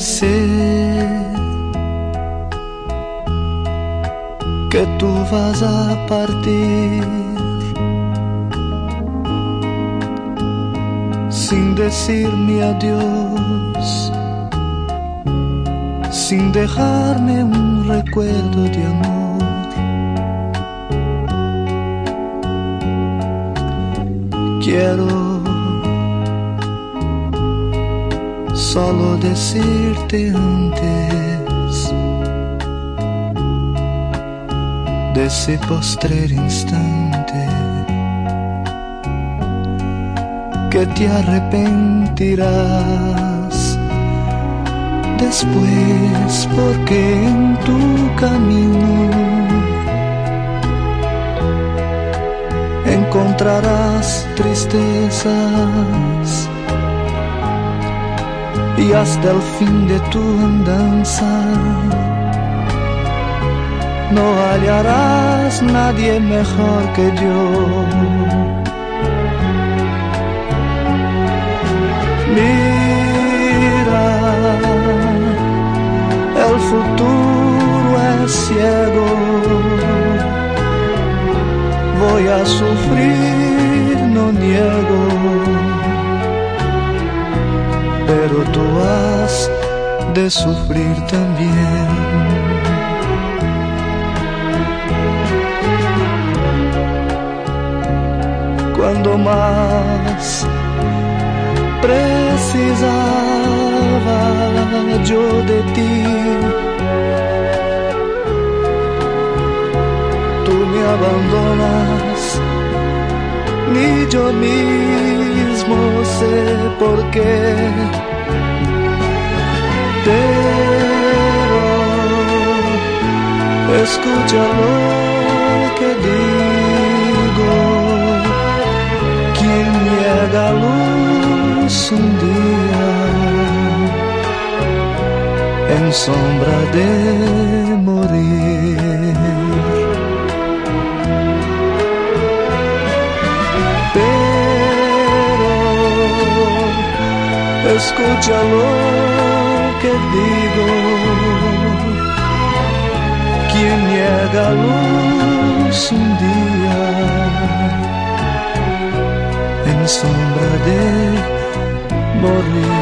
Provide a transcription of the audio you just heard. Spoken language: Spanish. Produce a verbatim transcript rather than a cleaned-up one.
Sé que tú vas a partir sin decirme adiós, sin dejarme un recuerdo de amor. Quiero solo decirte antes de ese postrer instante que te arrepentirás después, porque en tu camino encontrarás tristezas y hasta el fin de tu andanza no hallarás nadie mejor que yo. Mira, el futuro es ciego, voy a sufrir, no niego, pero tú has de sufrir también. Cuando más precisaba yo de ti, tú me abandonas, ni yo mismo sé por qué. Pero escucha lo que digo, quien niega luz un día en sombra de morir. Pero escucha lo que digo, quien niega luz un día en sombra de morir.